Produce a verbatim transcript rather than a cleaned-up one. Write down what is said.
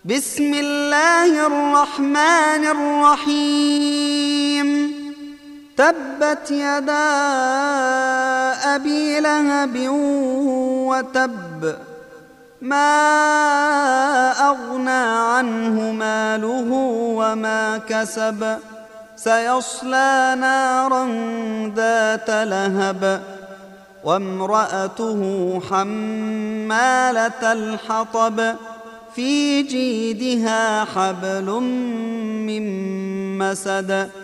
بسم الله الرحمن الرحيم تبت يدا أبي لهب وتب ما أغنى عنه ماله وما كسب سيصلى نارا ذات لهب وامرأته حمالة الحطب في جيدها حبل من مسد